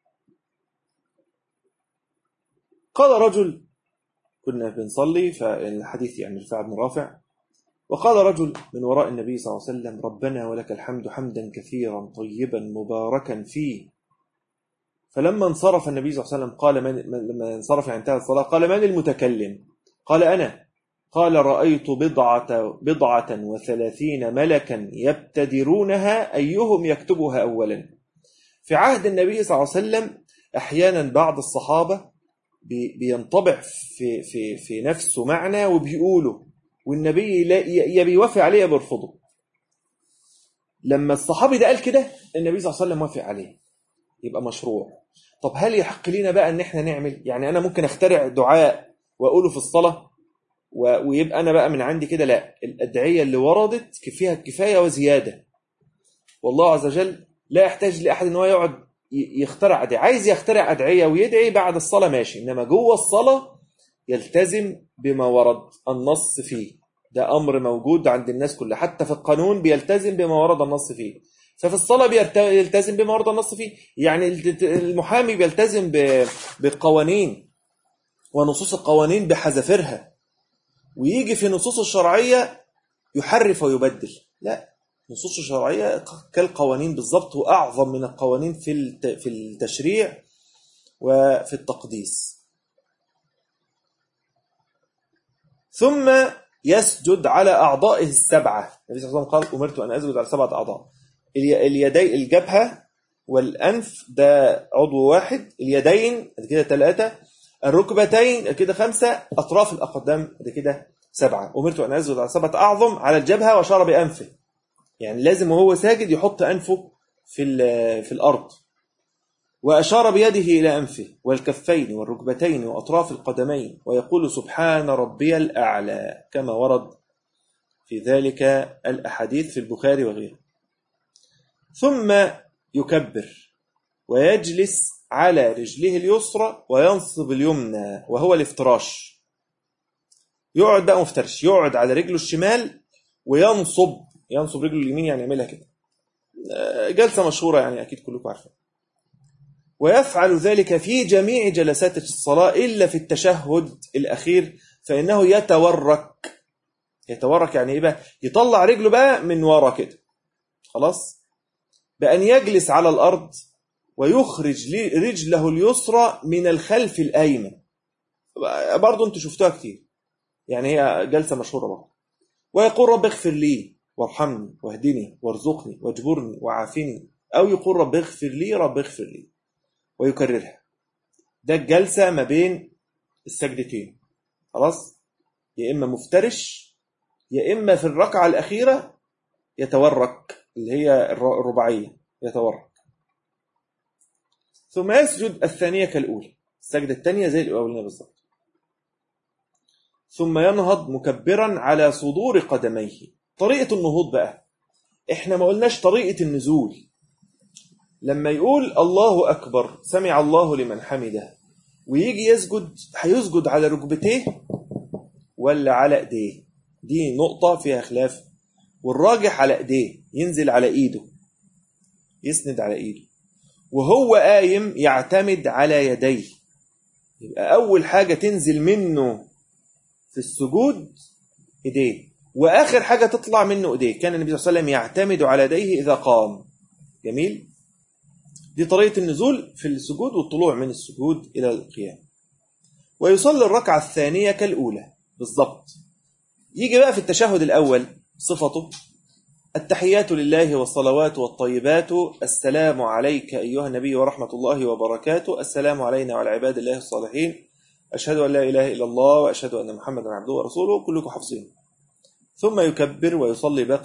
قال رجل، كنا بنصلي فالحديث يعني رفاعة بن رافع، وقال رجل من وراء النبي صلى الله عليه وسلم ربنا ولك الحمد حمدا كثيرا طيبا مباركا فيه. فلما انصرف النبي صلى الله عليه وسلم قال لما انصرف انتهى الصلاة قال من المتكلم؟ قال أنا. قال رأيت بضعة وثلاثين ملكا يبتدرونها أيهم يكتبها أولا. في عهد النبي صلى الله عليه وسلم أحيانا بعض الصحابة بينطبع في نفسه معنى وبيقوله، والنبي يا بيوافق عليه يا بيرفضه. لما الصحابي ده قال كده النبي صلى الله عليه وسلم وافق عليه، يبقى مشروع. طب هل يحق لنا بقى ان احنا نعمل، يعني انا ممكن اخترع دعاء واقوله في الصلاة ويبقى انا بقى من عندي كده؟ لا، الادعية اللي وردت فيها الكفاية وزيادة، والله عز وجل لا يحتاج لاحد ان هو يقعد يخترع أدعية. عايز يخترع أدعية ويدعي بعد الصلاة ماشي، انما جوه الصلاة يلتزم بما ورد النص فيه. ده امر موجود عند الناس كلها، حتى في القانون بيلتزم بما ورد النص فيه، ففي الصلاة بيلتزم بما ورد النص فيه. يعني المحامي بيلتزم بالقوانين ونصوص القوانين بحذافيرها، ويجي في النصوص الشرعية يحرف ويبدل. لا، النصوص الشرعية كالقوانين بالضبط، وأعظم من القوانين في التشريع وفي التقديس. ثم يسجد على أعضائه السبعة. النبي صلى الله عليه وسلم قال أمرت أن أسجد على 7 أعضاء: اليدين، الجبهة والأنف ده عضو واحد، اليدين كده 3، الركبتين كده 5، أطراف الأقدام كده 7. أمرت أن أسجد على 7 أعظم، على الجبهة وأشار بأنفه، يعني لازم وهو ساجد يحط أنفه في الأرض، وأشار بيده إلى أنفه والكفين والركبتين وأطراف القدمين، ويقول سبحان ربي الأعلى، كما ورد في ذلك الأحاديث في البخاري وغيره. ثم يكبر ويجلس على رجله اليسرى وينصب اليمنى، وهو الافتراش. يقعد بقى مفترش، يقعد على رجله الشمال وينصب رجله اليمين، يعني يعملها كده. جلسة مشهورة يعني أكيد كلكم عارفين. ويفعل ذلك في جميع جلسات الصلاة إلا في التشهد الأخير، فإنه يتورك يعني إيه بقى؟ يطلع رجله بقى من ورا كده، خلاص، بأن يجلس على الأرض ويخرج رجله اليسرى من الخلف الأيمن. برضو أنتوا شفتوها كتير، يعني هي جلسة مشهورة برضو. ويقول رب اغفر لي وارحمني واهدني وارزقني واجبرني وعافني، أو يقول رب اغفر لي ويكررها. ده الجلسة ما بين السجدتين، خلاص، يا إما مفترش يا إما في الركعة الأخيرة يتورك، اللي هي الرباعية، يتورك. ثم يسجد الثانية كالأولى، السجدة الثانية زي الأولى بالضبط. ثم ينهض مكبرا على صدور قدميه. طريقة النهوض بقى، احنا ما قلناش طريقة النزول. لما يقول الله أكبر سمع الله لمن حمده ويجي يسجد، هيسجد على ركبتيه ولا على ايديه؟ دي نقطة فيها خلاف، والراجح على ايديه، ينزل على ايده، يسند على ايده، وهو قايم يعتمد على يديه. يبقى أول حاجة تنزل منه في السجود ايديه، وآخر حاجة تطلع منه ايديه. كان النبي صلى الله عليه وسلم يعتمد على يديه إذا قام. جميل. دي طريقة النزول في السجود والطلوع من السجود إلى القيام. ويصلي الركعة الثانية كالأولى بالضبط. يجي بقى في التشهد الأول صفته: التحيات لله والصلوات والطيبات، السلام عليك أيها النبي ورحمة الله وبركاته، السلام علينا وعلى عباد الله الصالحين، أشهد أن لا إله إلا الله وأشهد أن محمدا عبده ورسوله، كلكم حافظين. ثم يكبر ويصلي باقي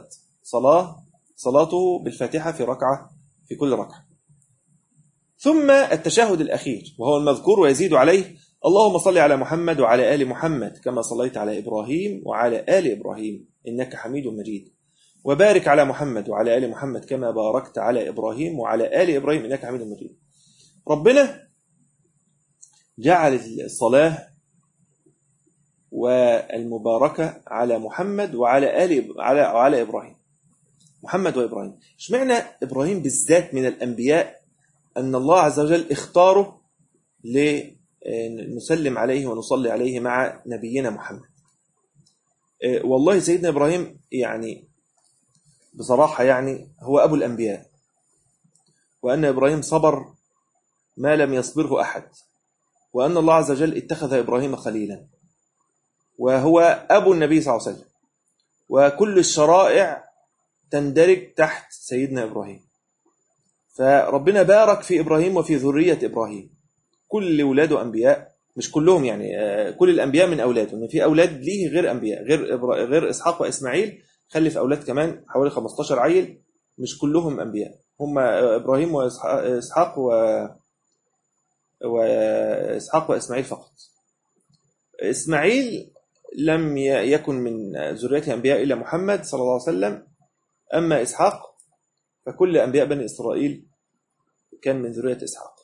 صلاته بالفاتحة في كل ركعة. ثم التشهد الأخير وهو المذكور ويزيد عليه: اللهم صل على محمد وعلى آل محمد كما صليت على إبراهيم وعلى آل إبراهيم إنك حميد مجيد، وبارك على محمد وعلى آل محمد كما باركت على إبراهيم وعلى آل إبراهيم إنك حميد مجيد. ربنا جعل الصلاة والمباركة على محمد وعلى إبراهيم، محمد وإبراهيم. اشمعنى إبراهيم بالذات من الأنبياء أن الله عز وجل اختاره لنسلم عليه ونصلي عليه مع نبينا محمد؟ والله سيدنا إبراهيم يعني بصراحة يعني هو أبو الأنبياء، وأن إبراهيم صبر ما لم يصبره أحد، وأن الله عز وجل اتخذ إبراهيم خليلا. وهو أبو النبي صلى الله عليه وسلم، وكل الشرائع تندرج تحت سيدنا إبراهيم. فربنا بارك في إبراهيم وفي ذرية إبراهيم، كل أولاده أنبياء، مش كلهم يعني، كل الأنبياء من أولاده، إن في أولاد ليه غير أنبياء، غير إسحاق وإسماعيل، خلف أولاد كمان حوالي 15 عيل، مش كلهم أنبياء، هم إبراهيم وإسحاق وإسحاق وإسماعيل فقط. إسماعيل لم يكن من ذرية أنبياء إلا محمد صلى الله عليه وسلم، أما إسحاق فكل أنبياء بني إسرائيل كان من ذرية إسحاق.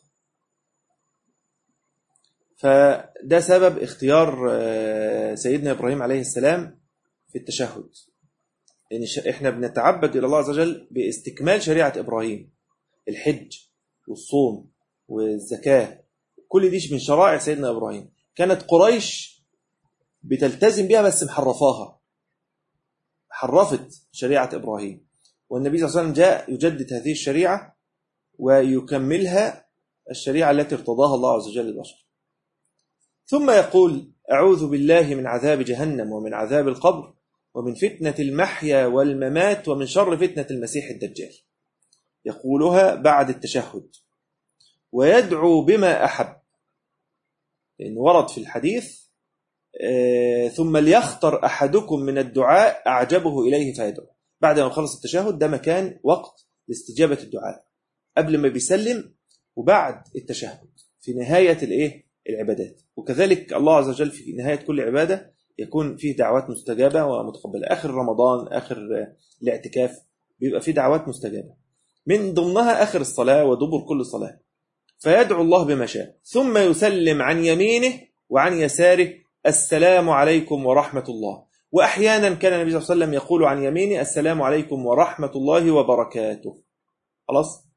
فده سبب اختيار سيدنا إبراهيم عليه السلام في التشهد، يعني إحنا بنتعبد إلى الله عز وجل باستكمال شريعة إبراهيم، الحج والصوم والزكاة، كل دي من شرائع سيدنا إبراهيم. كانت قريش بتلتزم بها بس محرفاها، حرفت شريعة إبراهيم، والنبي صلى الله عليه وسلم جاء يجدد هذه الشريعة ويكملها الشريعة التي ارتضاها الله عز وجل للبشر. ثم يقول: أعوذ بالله من عذاب جهنم ومن عذاب القبر ومن فتنة المحيا والممات ومن شر فتنة المسيح الدجال. يقولها بعد التشهد، ويدعو بما أحب، لأنه ورد في الحديث: ثم ليختر أحدكم من الدعاء أعجبه إليه فيدعو. بعد ما يخلص التشهد، ده مكان وقت لاستجابة الدعاء، قبل ما بيسلم وبعد التشهد في نهاية العبادات. وكذلك الله عز وجل في نهاية كل عبادة يكون فيه دعوات مستجابة ومتقبلة. آخر رمضان، آخر الاعتكاف، بيبقى فيه دعوات مستجابة، من ضمنها آخر الصلاة ودبر كل صلاة. فيدعو الله بما شاء، ثم يسلم عن يمينه وعن يساره: السلام عليكم ورحمة الله. وأحيانا كان النبي صلى الله عليه وسلم يقول عن يمينه: السلام عليكم ورحمة الله وبركاته. خلاص.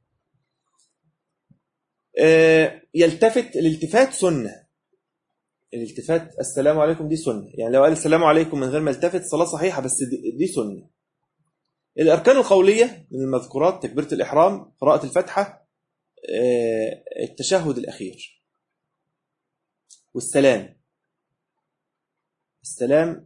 يلتفت، الالتفات سنة، الالتفات السلام عليكم دي سنة، يعني لو قال السلام عليكم من غير ما التفت صلاة صحيحة، بس دي سنة. الأركان القولية من المذكورات: تكبيرة الإحرام، قراءة الفاتحة، التشهد الأخير، والسلام. السلام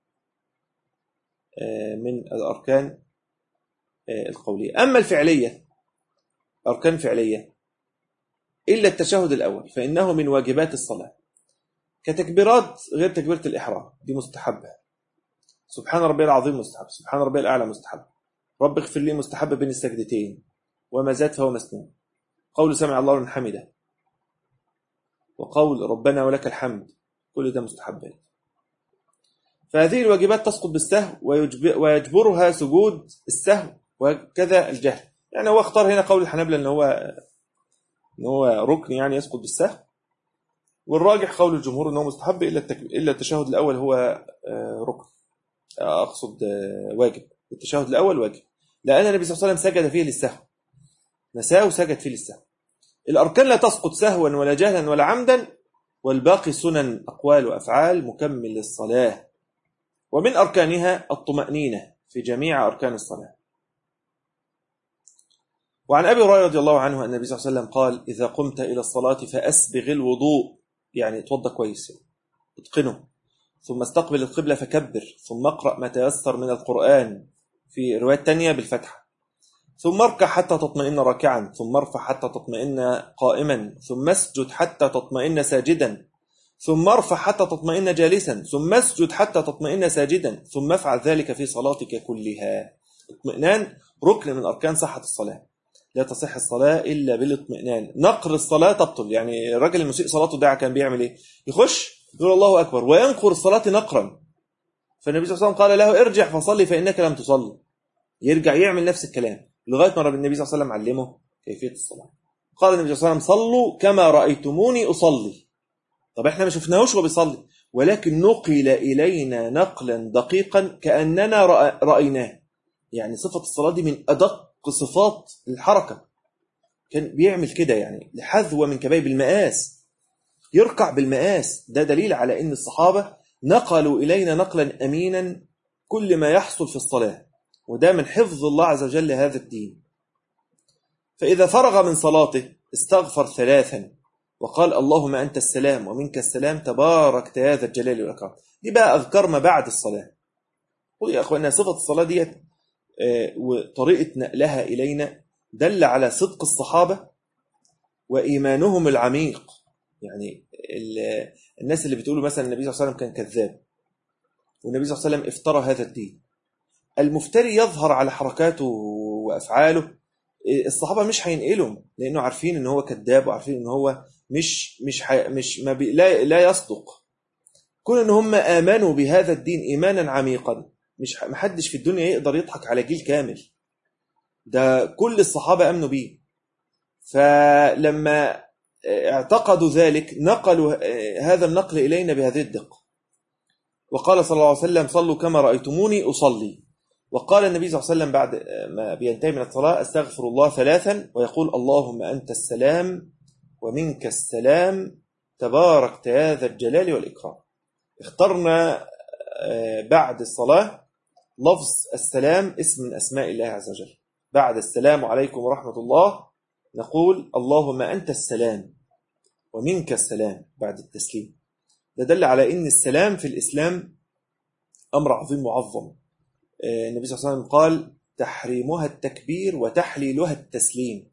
من الأركان القولية. أما الفعلية، أركان فعلية إلا التشهد الأول فإنه من واجبات الصلاة، كتكبيرات غير تكبيرة الإحرام، دي مستحبة. سبحان ربي العظيم مستحب، سبحان ربي الأعلى مستحب، رب اغفر لي مستحب بين السجدتين، وما زاد فهو مسنون، قول سمع الله لمن حمده، وقول ربنا ولك الحمد، كل ده مستحبات. فهذه الواجبات تسقط بالسهو ويجبرها سجود السهو، وكذا الجهل. يعني هو اختار هنا قول الحنابلة ان هو ركن، يعني يسقط بالسهو، والراجح قول الجمهور انه مستحب الا التشهد الاول هو ركن، اقصد واجب. التشهد الاول واجب، لان النبي صلى الله عليه وسلم سجد فيه للسهو، نساه وسجد فيه للسهو. الاركان لا تسقط سهوا ولا جهلا ولا عمدا، والباقي سنن اقوال وافعال مكمل للصلاه. ومن اركانها الطمأنينة في جميع اركان الصلاه. وعن أبي هريرة رضي الله عنه أن النبي صلى الله عليه وسلم قال: إذا قمت إلى الصلاة فأسبغ الوضوء، يعني اتوضى كويس، اتقنه، ثم استقبل القبلة فكبر، ثم اقرأ ما تيسر من القرآن، في روايات تانية بالفتحة، ثم اركع حتى تطمئن راكعا، ثم ارفع حتى تطمئن قائما، ثم اسجد حتى تطمئن ساجدا، ثم ارفع حتى تطمئن جالسا، ثم اسجد حتى تطمئن ساجدا، ثم افعل ذلك في صلاتك كلها. اطمئنان ركن من أركان صحة الصلاة، لا تصح الصلاة إلا بالاطمئنان. نقر الصلاة تبطل، يعني الراجل المسيء صلاته ده كان بيعمل إيه؟ يخش يقول الله أكبر وينقر الصلاة نقرا، فالنبي صلى الله عليه وسلم قال له: ارجع فصلي فإنك لم تصلي. يرجع يعمل نفس الكلام، لغاية ما النبي صلى الله عليه وسلم علمه كيفية الصلاة. قال النبي صلى الله عليه وسلم: صلوا كما رأيتموني أصلي. طب احنا ما شفناهوش وهو بيصلي، ولكن نقل إلينا نقلا دقيقا كأننا رأيناه. يعني صفة الصلاة دي من أدق صفات الحركة، كان بيعمل كده، يعني لحذو من كبايب المقاس، يركع بالمقاس. ده دليل على أن الصحابة نقلوا إلينا نقلا أمينا كل ما يحصل في الصلاة، وده من حفظ الله عز وجل لهذا الدين. فإذا فرغ من صلاته استغفر 3 وقال: اللهم أنت السلام ومنك السلام تبارك يا ذا الجلال والإكرام. دي بقى أذكار ما بعد الصلاة. قل يا أخوانا صفة الصلاة ديت وطريقة نقلها إلينا دل على صدق الصحابة وإيمانهم العميق. يعني الناس اللي بتقولوا مثلا النبي صلى الله عليه وسلم كان كذاب والنبي صلى الله عليه وسلم افترى هذا الدين، المفتري يظهر على حركاته وأفعاله، الصحابة مش هينقلهم لأنه عارفين إن هو كذاب وعارفين إن هو لا يصدق. كون إن هم آمنوا بهذا الدين إيمانا عميقا، مش محدش في الدنيا يقدر يضحك على جيل كامل، ده كل الصحابة آمنوا بيه. فلما اعتقدوا ذلك نقلوا هذا النقل إلينا بهذه الدقة. وقال صلى الله عليه وسلم صلوا كما رأيتموني أصلي. وقال النبي صلى الله عليه وسلم بعد ما بينتهي من الصلاة استغفر الله 3 ويقول اللهم أنت السلام ومنك السلام تبارك يا ذا الجلال والإكرام. اخترنا بعد الصلاة لفظ السلام اسم من أسماء الله عز وجل. بعد السلام عليكم ورحمة الله نقول اللهم أنت السلام ومنك السلام بعد التسليم. ده دل على إن السلام في الإسلام أمر عظيم معظم. النبي صلى الله عليه وسلم قال تحريمها التكبير وتحليلها التسليم.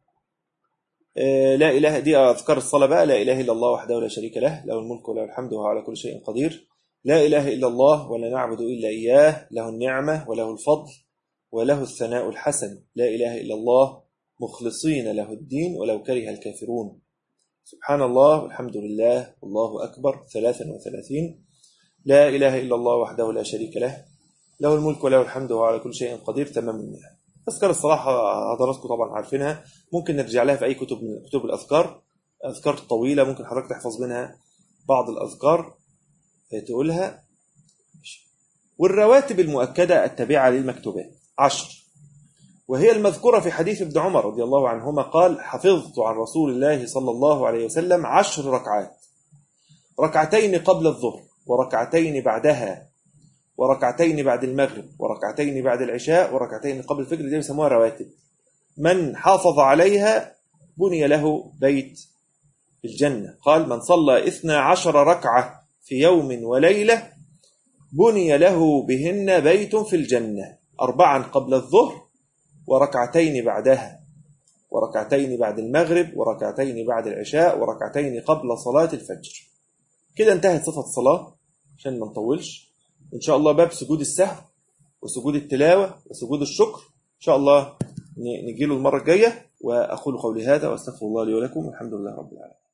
لا إله، دي أذكار الصلاة بقى، لا إله إلا الله وحده لا شريك له له الملك وله الحمد وهو على كل شيء قدير. لا إله إلا الله ولا نعبد إلا إياه له النعمة وله الفضل وله الثناء الحسن. لا إله إلا الله مخلصين له الدين ولو كره الكافرون. سبحان الله والحمد لله والله أكبر 33. لا إله إلا الله وحده لا شريك له له الملك وله الحمد وهو على كل شيء قدير. تمام منها. أذكار الصراحة حضراتكم طبعا عارفينها، ممكن نرجع لها في أي كتب من كتب الأذكار. أذكار طويلة ممكن حضرتك تحفظ منها بعض الأذكار تقولها. والرواتب المؤكدة التابعة للمكتوبات 10، وهي المذكورة في حديث ابن عمر رضي الله عنهما قال حفظت عن رسول الله صلى الله عليه وسلم 10 ركعات، ركعتين قبل الظهر وركعتين بعدها وركعتين بعد المغرب وركعتين بعد العشاء وركعتين قبل الفجر. دي بيسموها رواتب. من حافظ عليها بني له بيت في الجنة. قال من صلى 12 ركعة في يوم وليلة بني له بهن بيت في الجنة، 4 قبل الظهر وركعتين بعدها وركعتين بعد المغرب وركعتين بعد العشاء وركعتين قبل صلاة الفجر. كده انتهت صفة الصلاة عشان ما نطولش. إن شاء الله باب سجود السهو وسجود التلاوة وسجود الشكر إن شاء الله نجيله المرة الجاية. وأقول قولي هذا وأستغفر الله لي ولكم والحمد لله رب العالمين.